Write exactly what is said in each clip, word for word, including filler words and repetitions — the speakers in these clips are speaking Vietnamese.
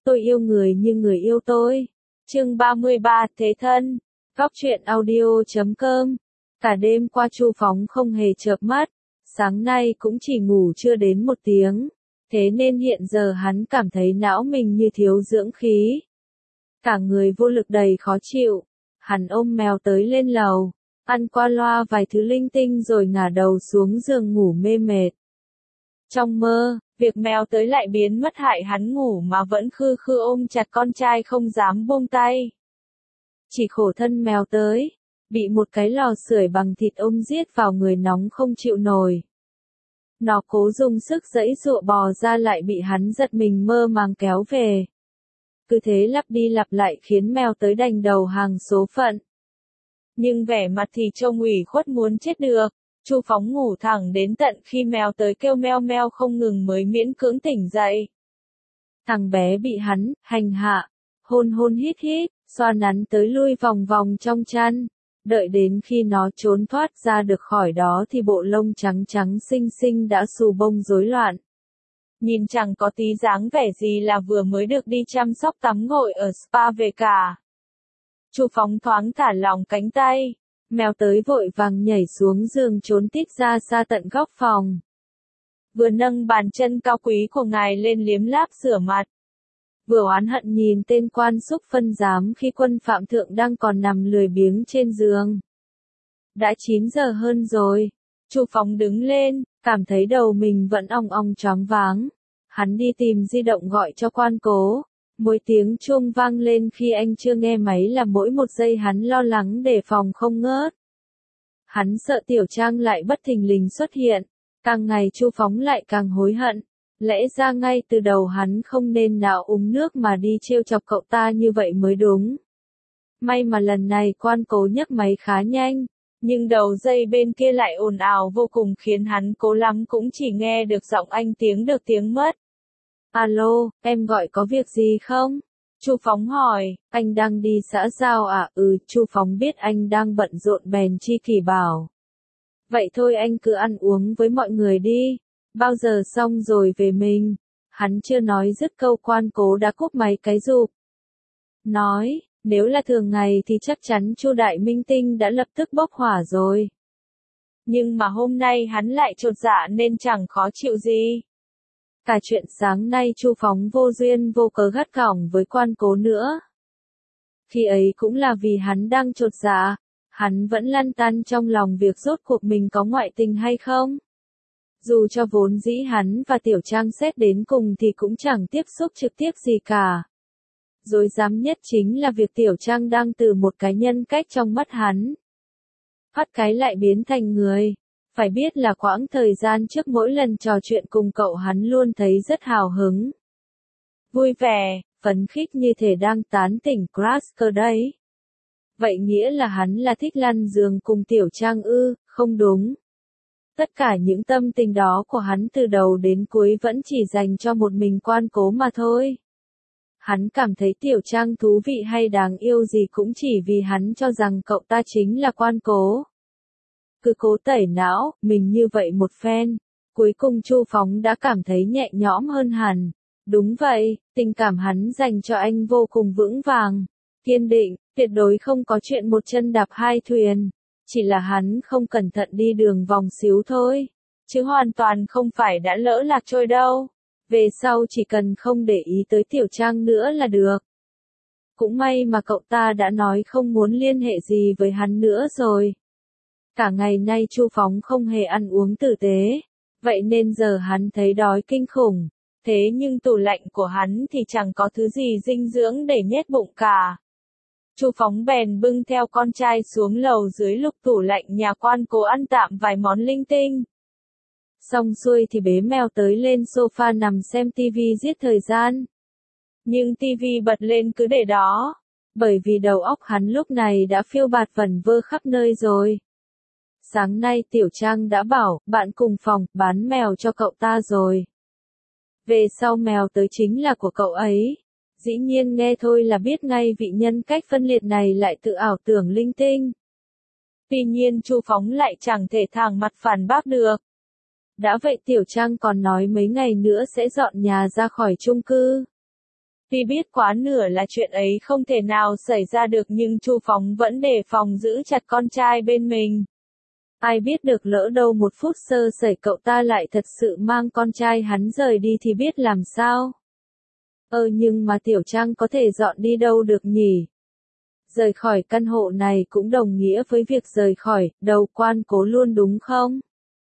Tôi yêu người như người yêu tôi. Chương ba mươi ba, Thế thân. Góc truyện audio chấm com. Cả đêm qua Chu Phóng không hề chợp mắt, sáng nay cũng chỉ ngủ chưa đến một tiếng, thế nên hiện giờ hắn cảm thấy não mình như thiếu dưỡng khí. Cả người vô lực đầy khó chịu, hắn ôm mèo tới lên lầu, ăn qua loa vài thứ linh tinh rồi ngả đầu xuống giường ngủ mê mệt. Trong mơ, việc mèo tới lại biến mất hại hắn ngủ mà vẫn khư khư ôm chặt con trai không dám buông tay. Chỉ khổ thân mèo tới, bị một cái lò sưởi bằng thịt ôm giết vào người nóng không chịu nổi. Nó cố dùng sức giãy giụa bò ra lại bị hắn giật mình mơ màng kéo về. Cứ thế lặp đi lặp lại khiến mèo tới đành đầu hàng số phận. Nhưng vẻ mặt thì trông ủy khuất muốn chết được. Chu Phóng ngủ thẳng đến tận khi mèo tới kêu meo meo không ngừng mới miễn cưỡng tỉnh dậy. Thằng bé bị hắn hành hạ, hôn hôn hít hít, xoa nắn tới lui vòng vòng trong chăn. Đợi đến khi nó trốn thoát ra được khỏi đó thì bộ lông trắng trắng xinh xinh đã xù bông rối loạn. Nhìn chẳng có tí dáng vẻ gì là vừa mới được đi chăm sóc tắm gội ở spa về cả. Chu Phóng thoáng thả lỏng cánh tay, mèo tới vội vàng nhảy xuống giường trốn tít ra xa tận góc phòng. Vừa nâng bàn chân cao quý của ngài lên liếm láp rửa mặt. Vừa oán hận nhìn tên quan xúc phân giám khi quân phạm thượng đang còn nằm lười biếng trên giường. Đã chín giờ hơn rồi. Chu Phóng đứng lên, cảm thấy đầu mình vẫn ong ong choáng váng. Hắn đi tìm di động gọi cho quan cố. Mỗi tiếng chuông vang lên khi anh chưa nghe máy là mỗi một giây hắn lo lắng đề phòng không ngớt. Hắn sợ Tiểu Trang lại bất thình lình xuất hiện. Càng ngày Chu Phóng lại càng hối hận. Lẽ ra ngay từ đầu hắn không nên nào uống nước mà đi trêu chọc cậu ta như vậy mới đúng. May mà lần này quan cố nhấc máy khá nhanh, nhưng đầu dây bên kia lại ồn ào vô cùng khiến hắn cố lắm cũng chỉ nghe được giọng anh tiếng được tiếng mất. Alo, em gọi có việc gì không? Chu Phóng hỏi, anh đang đi xã giao à? Ừ, Chu Phóng biết anh đang bận rộn bèn chi kỷ bảo. Vậy thôi anh cứ ăn uống với mọi người đi. Bao giờ xong rồi về mình. Hắn chưa nói dứt câu quan cố đã cúp máy cái rụp. Nói, nếu là thường ngày thì chắc chắn Chu Đại Minh Tinh đã lập tức bốc hỏa rồi. Nhưng mà hôm nay hắn lại chột dạ nên chẳng khó chịu gì. Cả chuyện sáng nay Chu Phóng vô duyên vô cớ gắt gỏng với quan cố nữa. Khi ấy cũng là vì hắn đang chột dạ, hắn vẫn lăn tăn trong lòng việc rốt cuộc mình có ngoại tình hay không. Dù cho vốn dĩ hắn và Tiểu Trang xét đến cùng thì cũng chẳng tiếp xúc trực tiếp gì cả. Rối rắm nhất chính là việc Tiểu Trang đang từ một cái nhân cách trong mắt hắn. Phát cái lại biến thành người. Phải biết là quãng thời gian trước mỗi lần trò chuyện cùng cậu hắn luôn thấy rất hào hứng. Vui vẻ, phấn khích như thể đang tán tỉnh crush cơ đấy. Vậy nghĩa là hắn là thích lăn giường cùng Tiểu Trang ư? Không đúng. Tất cả những tâm tình đó của hắn từ đầu đến cuối vẫn chỉ dành cho một mình quan cố mà thôi. Hắn cảm thấy Tiểu Trang thú vị hay đáng yêu gì cũng chỉ vì hắn cho rằng cậu ta chính là quan cố. Cứ cố tẩy não, mình như vậy một phen. Cuối cùng Chu Phóng đã cảm thấy nhẹ nhõm hơn hẳn. Đúng vậy, tình cảm hắn dành cho anh vô cùng vững vàng, kiên định, tuyệt đối không có chuyện một chân đạp hai thuyền. Chỉ là hắn không cẩn thận đi đường vòng xíu thôi, chứ hoàn toàn không phải đã lỡ lạc trôi đâu. Về sau chỉ cần không để ý tới Tiểu Trang nữa là được. Cũng may mà cậu ta đã nói không muốn liên hệ gì với hắn nữa rồi. Cả ngày nay Chu Phóng không hề ăn uống tử tế, vậy nên giờ hắn thấy đói kinh khủng. Thế nhưng tủ lạnh của hắn thì chẳng có thứ gì dinh dưỡng để nhét bụng cả. Chu Phóng bèn bưng theo con trai xuống lầu dưới lục tủ lạnh nhà quan cố ăn tạm vài món linh tinh. Xong xuôi thì bế mèo tới lên sofa nằm xem tivi giết thời gian. Nhưng tivi bật lên cứ để đó, bởi vì đầu óc hắn lúc này đã phiêu bạt vẩn vơ khắp nơi rồi. Sáng nay Tiểu Trang đã bảo bạn cùng phòng bán mèo cho cậu ta rồi. Về sau mèo tới chính là của cậu ấy. Dĩ nhiên nghe thôi là biết ngay vị nhân cách phân liệt này lại tự ảo tưởng linh tinh. Tuy nhiên Chu Phóng lại chẳng thể thẳng mặt phản bác được. Đã vậy Tiểu Trang còn nói mấy ngày nữa sẽ dọn nhà ra khỏi chung cư. Tuy biết quá nửa là chuyện ấy không thể nào xảy ra được nhưng Chu Phóng vẫn đề phòng giữ chặt con trai bên mình. Ai biết được lỡ đâu một phút sơ sẩy cậu ta lại thật sự mang con trai hắn rời đi thì biết làm sao. Ờ nhưng mà Tiểu Trang có thể dọn đi đâu được nhỉ? Rời khỏi căn hộ này cũng đồng nghĩa với việc rời khỏi đầu Quan Cố luôn đúng không?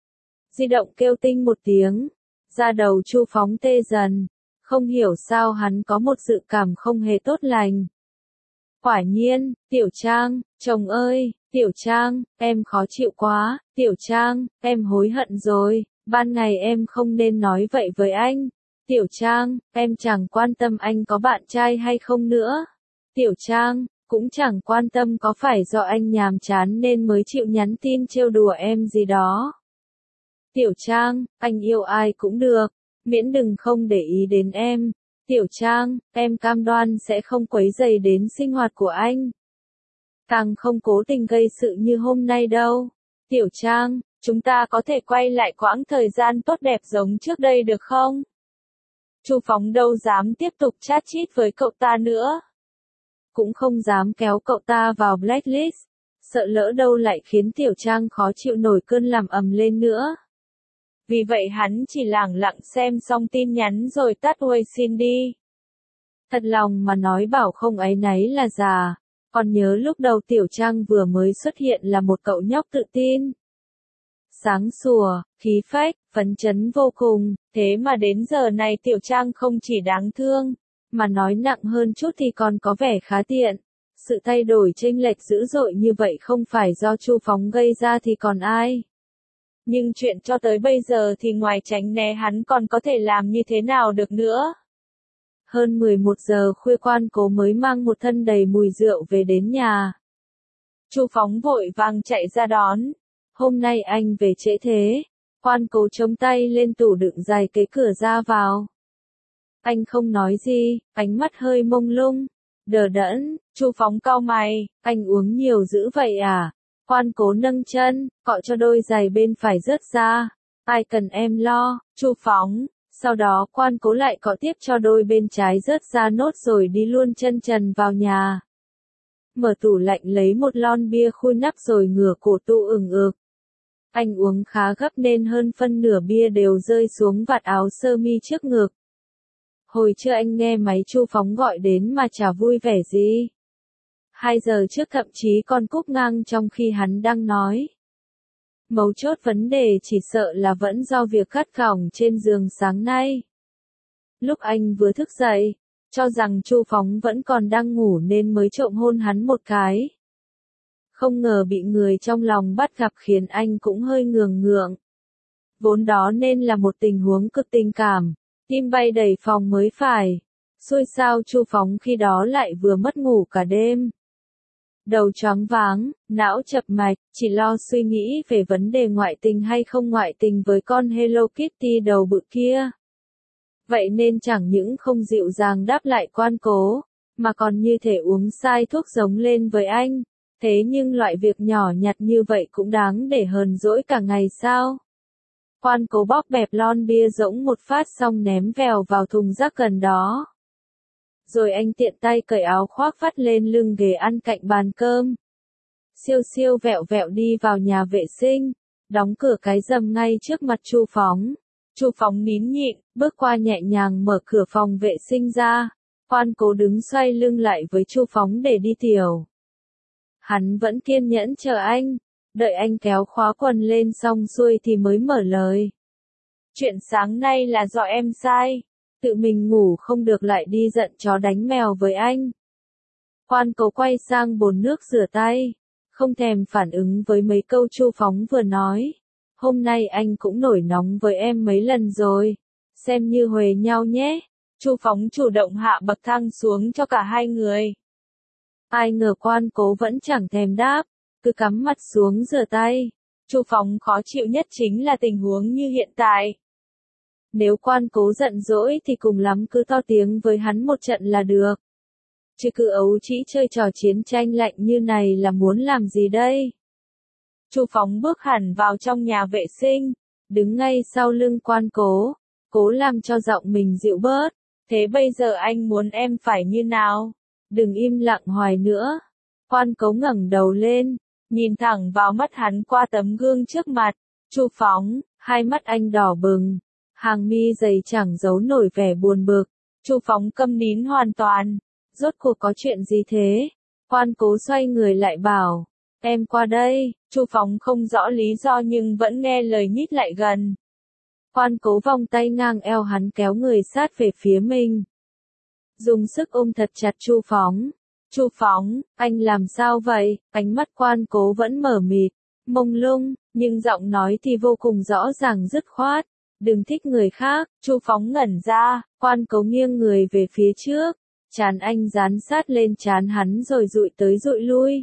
Di động kêu tinh một tiếng, da đầu Chu Phóng tê dần, không hiểu sao hắn có một dự cảm không hề tốt lành. Quả nhiên, Tiểu Trang, chồng ơi, Tiểu Trang, em khó chịu quá, Tiểu Trang, em hối hận rồi, ban ngày em không nên nói vậy với anh. Tiểu Trang, em chẳng quan tâm anh có bạn trai hay không nữa. Tiểu Trang, cũng chẳng quan tâm có phải do anh nhàm chán nên mới chịu nhắn tin trêu đùa em gì đó. Tiểu Trang, anh yêu ai cũng được, miễn đừng không để ý đến em. Tiểu Trang, em cam đoan sẽ không quấy rầy đến sinh hoạt của anh. Càng không cố tình gây sự như hôm nay đâu. Tiểu Trang, chúng ta có thể quay lại quãng thời gian tốt đẹp giống trước đây được không? Chu Phóng đâu dám tiếp tục chat chít với cậu ta nữa. Cũng không dám kéo cậu ta vào blacklist, sợ lỡ đâu lại khiến Tiểu Trang khó chịu nổi cơn làm ầm lên nữa. Vì vậy hắn chỉ lẳng lặng xem xong tin nhắn rồi tắt uầy xin đi. Thật lòng mà nói bảo không áy náy là già, còn nhớ lúc đầu Tiểu Trang vừa mới xuất hiện là một cậu nhóc tự tin. Sáng sủa, khí phách, phấn chấn vô cùng, thế mà đến giờ này Tiểu Trang không chỉ đáng thương, mà nói nặng hơn chút thì còn có vẻ khá tiện. Sự thay đổi chênh lệch dữ dội như vậy không phải do Chu Phóng gây ra thì còn ai. Nhưng chuyện cho tới bây giờ thì ngoài tránh né hắn còn có thể làm như thế nào được nữa. Hơn mười một giờ khuya Quan Cố mới mang một thân đầy mùi rượu về đến nhà. Chu Phóng vội vàng chạy ra đón. Hôm nay anh về trễ thế. Quan Cố chống tay lên tủ đựng giày kế cửa ra vào. Anh không nói gì, ánh mắt hơi mông lung, đờ đẫn. Chu Phóng cau mày, anh uống nhiều dữ vậy à? Quan Cố nâng chân, cọ cho đôi giày bên phải rớt ra. Ai cần em lo, Chu Phóng. Sau đó Quan Cố lại cọ tiếp cho đôi bên trái rớt ra nốt rồi đi luôn chân trần vào nhà. Mở tủ lạnh lấy một lon bia khui nắp rồi ngửa cổ tu ửng ực. Anh uống khá gấp nên hơn phân nửa bia đều rơi xuống vạt áo sơ mi trước ngực. Hồi trưa anh nghe máy Chu Phóng gọi đến mà chả vui vẻ gì. Hai giờ trước thậm chí còn cúp ngang trong khi hắn đang nói. Mấu chốt vấn đề chỉ sợ là vẫn do việc cắt cỏng trên giường sáng nay. Lúc anh vừa thức dậy, cho rằng Chu Phóng vẫn còn đang ngủ nên mới trộm hôn hắn một cái. Không ngờ bị người trong lòng bắt gặp khiến anh cũng hơi ngường ngượng. Vốn đó nên là một tình huống cực tình cảm, tim bay đầy phòng mới phải. Xui sao Chu Phóng khi đó lại vừa mất ngủ cả đêm. Đầu choáng váng, não chập mạch, chỉ lo suy nghĩ về vấn đề ngoại tình hay không ngoại tình với con Hello Kitty đầu bự kia. Vậy nên chẳng những không dịu dàng đáp lại Quan Cố, mà còn như thể uống sai thuốc giống lên với anh. Thế nhưng loại việc nhỏ nhặt như vậy cũng đáng để hờn dỗi cả ngày sao? Quan Cố bóp bẹp lon bia rỗng một phát xong ném vèo vào thùng rác gần đó. Rồi anh tiện tay cởi áo khoác vắt lên lưng ghế ăn cạnh bàn cơm. Siêu siêu vẹo vẹo đi vào nhà vệ sinh, đóng cửa cái rầm ngay trước mặt Chu Phóng. Chu Phóng nín nhịn, bước qua nhẹ nhàng mở cửa phòng vệ sinh ra. Quan Cố đứng xoay lưng lại với Chu Phóng để đi tiểu. Hắn vẫn kiên nhẫn chờ anh, đợi anh kéo khóa quần lên xong xuôi thì mới mở lời. Chuyện sáng nay là do em sai. Tự mình ngủ không được lại đi giận chó đánh mèo với anh. Quan Cố quay sang bồn nước rửa tay, không thèm phản ứng với mấy câu Chu Phóng vừa nói. Hôm nay anh cũng nổi nóng với em mấy lần rồi, xem như huề nhau nhé. Chu Phóng chủ động hạ bậc thang xuống cho cả hai người. Ai ngờ Quan Cố vẫn chẳng thèm đáp, cứ cắm mặt xuống rửa tay. Chu Phóng khó chịu nhất chính là tình huống như hiện tại. Nếu Quan Cố giận dỗi thì cùng lắm cứ to tiếng với hắn một trận là được. Chứ cứ ấu trĩ chơi trò chiến tranh lạnh như này là muốn làm gì đây? Chu Phóng bước hẳn vào trong nhà vệ sinh, đứng ngay sau lưng Quan Cố, cố làm cho giọng mình dịu bớt. Thế bây giờ anh muốn em phải như nào? Đừng im lặng hoài nữa. Quan Cấu ngẩng đầu lên, nhìn thẳng vào mắt hắn qua tấm gương trước mặt. Chu Phóng, hai mắt anh đỏ bừng, hàng mi dày chẳng giấu nổi vẻ buồn bực. Chu Phóng câm nín hoàn toàn. Rốt cuộc có chuyện gì thế? Quan Cố xoay người lại bảo, em qua đây. Chu Phóng không rõ lý do nhưng vẫn nghe lời nhích lại gần. Quan Cố vòng tay ngang eo hắn kéo người sát về phía mình. Dùng sức ôm thật chặt Chu Phóng. Chu Phóng, anh làm sao vậy? Ánh mắt Quan Cố vẫn mở mịt, mông lung, nhưng giọng nói thì vô cùng rõ ràng dứt khoát. Đừng thích người khác. Chu Phóng ngẩn ra, Quan Cố nghiêng người về phía trước. Trán anh dán sát lên trán hắn rồi dụi tới dụi lui.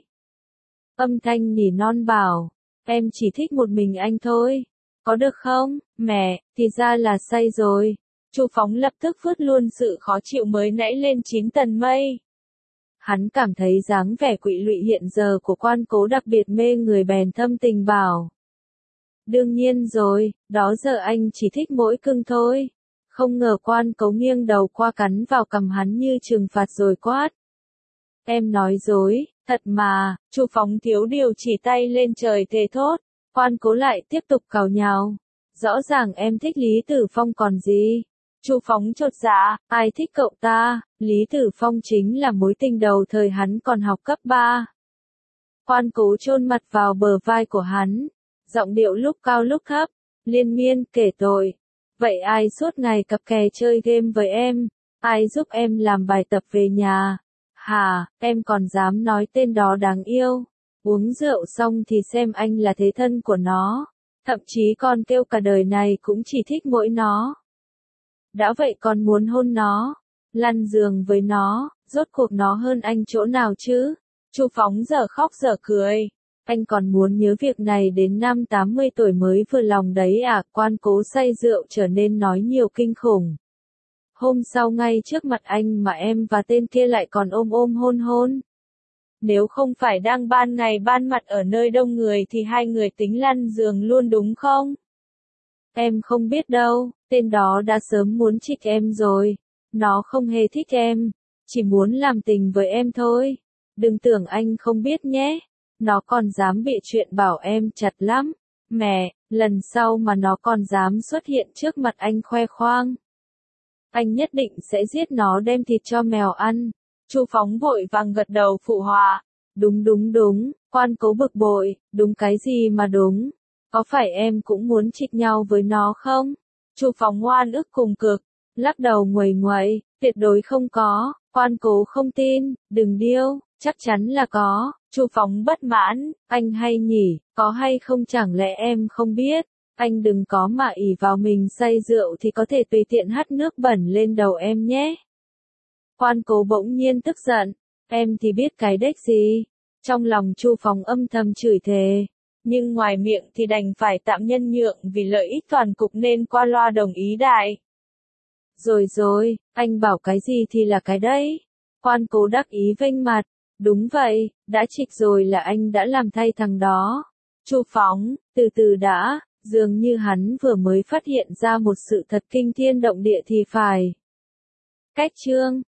Âm thanh nỉ non bảo, em chỉ thích một mình anh thôi. Có được không, mẹ, thì ra là say rồi. Chu Phóng lập tức vứt luôn sự khó chịu mới nãy lên chín tầng mây. Hắn cảm thấy dáng vẻ quỵ lụy hiện giờ của Quan Cố đặc biệt mê người bèn thâm tình bảo. Đương nhiên rồi, đó giờ anh chỉ thích mỗi cưng thôi. Không ngờ Quan Cố nghiêng đầu qua cắn vào cằm hắn như trừng phạt rồi quát. Em nói dối, thật mà. Chu Phóng thiếu điều chỉ tay lên trời thề thốt. Quan Cố lại tiếp tục cào nhào. Rõ ràng em thích Lý Tử Phong còn gì. Chu Phóng chột dạ, ai thích cậu ta? Lý Tử Phong chính là mối tình đầu thời hắn còn học cấp ba. Quan Cố chôn mặt vào bờ vai của hắn, giọng điệu lúc cao lúc thấp, liên miên kể tội. Vậy ai suốt ngày cặp kè chơi game với em? Ai giúp em làm bài tập về nhà? Hà, em còn dám nói tên đó đáng yêu. Uống rượu xong thì xem anh là thế thân của nó. Thậm chí còn kêu cả đời này cũng chỉ thích mỗi nó. Đã vậy còn muốn hôn nó, lăn giường với nó, rốt cuộc nó hơn anh chỗ nào chứ? Chu Phóng giờ khóc giờ cười. Anh còn muốn nhớ việc này đến năm tám mươi tuổi mới vừa lòng đấy à? Quan Cố say rượu trở nên nói nhiều kinh khủng. Hôm sau ngay trước mặt anh mà em và tên kia lại còn ôm ôm hôn hôn. Nếu không phải đang ban ngày ban mặt ở nơi đông người thì hai người tính lăn giường luôn đúng không? Em không biết đâu, tên đó đã sớm muốn trích em rồi. Nó không hề thích em, chỉ muốn làm tình với em thôi. Đừng tưởng anh không biết nhé. Nó còn dám bịa chuyện bảo em chặt lắm. Mẹ, lần sau mà nó còn dám xuất hiện trước mặt anh khoe khoang, anh nhất định sẽ giết nó đem thịt cho mèo ăn. Chu Phóng vội vàng gật đầu phụ họa. Đúng đúng đúng, Quan Cố bực bội, đúng cái gì mà đúng? Có phải em cũng muốn trích nhau với nó không? Chu Phóng oan ức cùng cực, lắc đầu nguầy nguậy, tuyệt đối không có. Quan Cố không tin, đừng điêu, chắc chắn là có. Chu Phóng bất mãn, anh hay nhỉ, có hay không chẳng lẽ em không biết? Anh đừng có mà ỷ vào mình say rượu thì có thể tùy tiện hắt nước bẩn lên đầu em nhé. Quan Cố bỗng nhiên tức giận, em thì biết cái đếch gì. Trong lòng Chu Phóng âm thầm chửi thề, nhưng ngoài miệng thì đành phải tạm nhân nhượng vì lợi ích toàn cục nên qua loa đồng ý đại. Rồi rồi, anh bảo cái gì thì là cái đấy. Quan Cố đắc ý vênh mặt, đúng vậy, đã trịch rồi là anh đã làm thay thằng đó. Chu Phóng, từ từ đã, dường như hắn vừa mới phát hiện ra một sự thật kinh thiên động địa thì phải. Cách chương